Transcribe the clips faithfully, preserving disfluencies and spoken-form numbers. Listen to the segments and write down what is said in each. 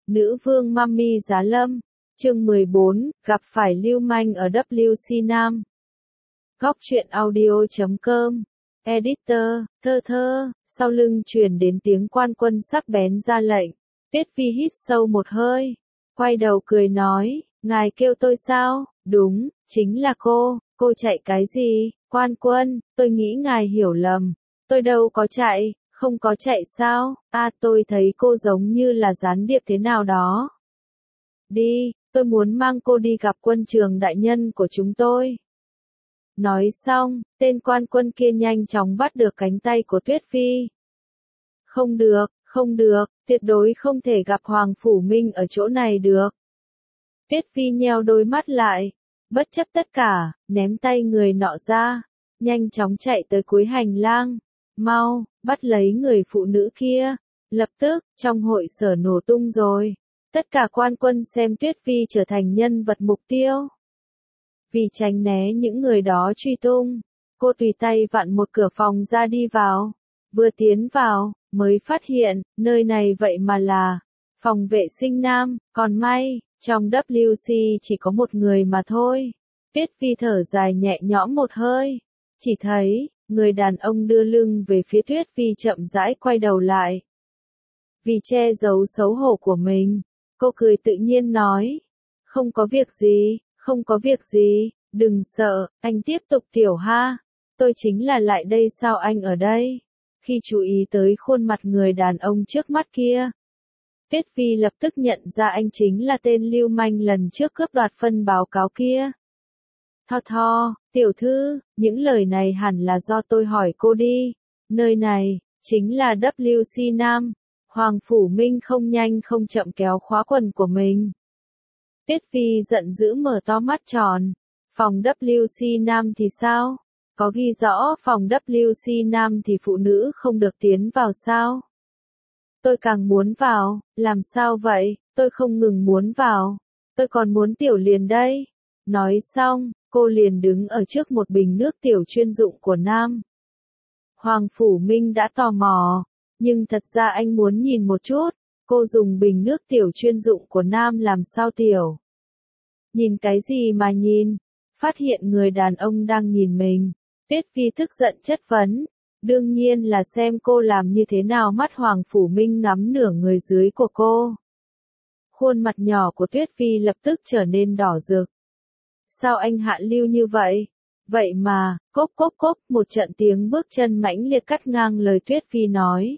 Nữ vương Mummy Giá Lâm, chương mười bốn, gặp phải lưu manh ở vê kép xê Nam. Góc truyện audio chấm com, Editor, thơ thơ, sau lưng truyền đến tiếng quan quân sắc bén ra lệnh. Tuyết Phi hít sâu một hơi, quay đầu cười nói, ngài kêu tôi sao? Đúng, chính là cô, cô chạy cái gì? Quan quân, tôi nghĩ ngài hiểu lầm, tôi đâu có chạy. Không có chạy sao? À, tôi thấy cô giống như là gián điệp thế nào đó. Đi, tôi muốn mang cô đi gặp quân trường đại nhân của chúng tôi. Nói xong, tên quan quân kia nhanh chóng bắt được cánh tay của Tuyết Phi. Không được, không được, tuyệt đối không thể gặp Hoàng Phủ Minh ở chỗ này được. Tuyết Phi nheo đôi mắt lại, bất chấp tất cả, ném tay người nọ ra, nhanh chóng chạy tới cuối hành lang. Mau, bắt lấy người phụ nữ kia. Lập tức, trong hội sở nổ tung rồi. Tất cả quan quân xem Tuyết Phi trở thành nhân vật mục tiêu. Vì tránh né những người đó truy tung, cô tùy tay vặn một cửa phòng ra đi vào. Vừa tiến vào, mới phát hiện, nơi này vậy mà là phòng vệ sinh nam, còn may, trong vê kép xê chỉ có một người mà thôi. Tuyết Phi thở dài nhẹ nhõm một hơi, chỉ thấy người đàn ông đưa lưng về phía Tuyết Phi chậm rãi quay đầu lại. Vì che giấu xấu hổ của mình, cô cười tự nhiên nói, không có việc gì, không có việc gì, đừng sợ, anh tiếp tục tiểu ha, tôi chính là lại đây sao anh ở đây? Khi chú ý tới khuôn mặt người đàn ông trước mắt kia, Tuyết Phi lập tức nhận ra anh chính là tên lưu manh lần trước cướp đoạt phân báo cáo kia. Tho tho, tiểu thư, những lời này hẳn là do tôi hỏi cô đi. Nơi này, chính là vê kép xê Nam. Hoàng Phủ Minh không nhanh không chậm kéo khóa quần của mình. Tuyết Phi giận dữ mở to mắt tròn. Phòng vê kép xê Nam thì sao? Có ghi rõ phòng vê kép xê Nam thì phụ nữ không được tiến vào sao? Tôi càng muốn vào, làm sao vậy? Tôi không ngừng muốn vào. Tôi còn muốn tiểu liền đây. Nói xong, cô liền đứng ở trước một bình nước tiểu chuyên dụng của Nam. Hoàng Phủ Minh đã tò mò, nhưng thật ra anh muốn nhìn một chút, cô dùng bình nước tiểu chuyên dụng của Nam làm sao tiểu. Nhìn cái gì mà nhìn? Phát hiện người đàn ông đang nhìn mình, Tuyết Phi tức giận chất vấn, đương nhiên là xem cô làm như thế nào. Mắt Hoàng Phủ Minh ngắm nửa người dưới của cô. Khuôn mặt nhỏ của Tuyết Phi lập tức trở nên đỏ rực. Sao anh hạ lưu như vậy? Vậy mà, cốp cốp cốp, một trận tiếng bước chân mãnh liệt cắt ngang lời Tuyết Phi nói.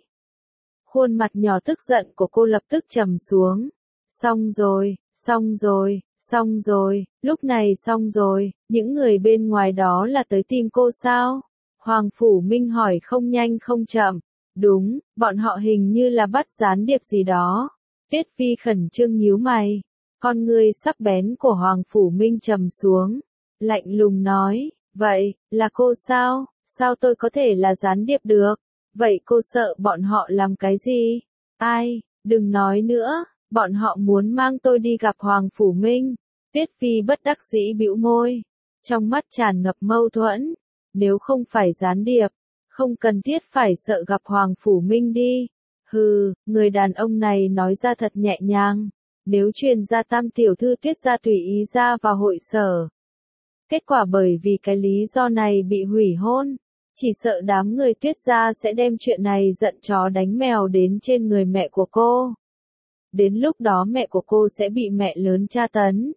Khuôn mặt nhỏ tức giận của cô lập tức trầm xuống. Xong rồi, xong rồi, xong rồi, lúc này xong rồi, những người bên ngoài đó là tới tìm cô sao? Hoàng Phủ Minh hỏi không nhanh không chậm. Đúng, bọn họ hình như là bắt gián điệp gì đó. Tuyết Phi khẩn trương nhíu mày. Con ngươi sắc bén của Hoàng Phủ Minh trầm xuống, lạnh lùng nói, vậy, là cô sao? Sao tôi có thể là gián điệp được? Vậy cô sợ bọn họ làm cái gì? Ai, đừng nói nữa, bọn họ muốn mang tôi đi gặp Hoàng Phủ Minh. Tuyết Phi bất đắc dĩ bĩu môi, trong mắt tràn ngập mâu thuẫn, nếu không phải gián điệp, không cần thiết phải sợ gặp Hoàng Phủ Minh đi. Hừ, người đàn ông này nói ra thật nhẹ nhàng. Nếu truyền ra Tam tiểu thư Tuyết gia tùy ý ra vào hội sở, kết quả bởi vì cái lý do này bị hủy hôn, chỉ sợ đám người Tuyết gia sẽ đem chuyện này giận chó đánh mèo đến trên người mẹ của cô. Đến lúc đó mẹ của cô sẽ bị mẹ lớn tra tấn.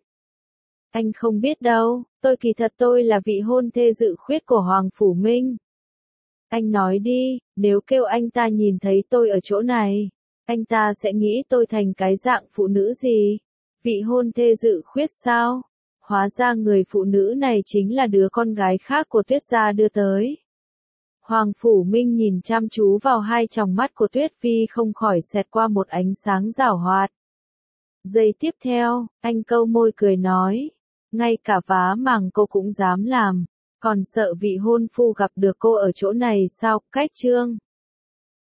Anh không biết đâu, tôi kỳ thật tôi là vị hôn thê dự khuyết của Hoàng Phủ Minh. Anh nói đi, nếu kêu anh ta nhìn thấy tôi ở chỗ này, anh ta sẽ nghĩ tôi thành cái dạng phụ nữ gì? Vị hôn thê dự khuyết sao? Hóa ra người phụ nữ này chính là đứa con gái khác của Tuyết gia đưa tới. Hoàng Phủ Minh nhìn chăm chú vào hai tròng mắt của Tuyết Phi không khỏi xẹt qua một ánh sáng giảo hoạt. Giây tiếp theo, anh câu môi cười nói, ngay cả vá màng cô cũng dám làm, còn sợ vị hôn phu gặp được cô ở chỗ này sao? Cách chương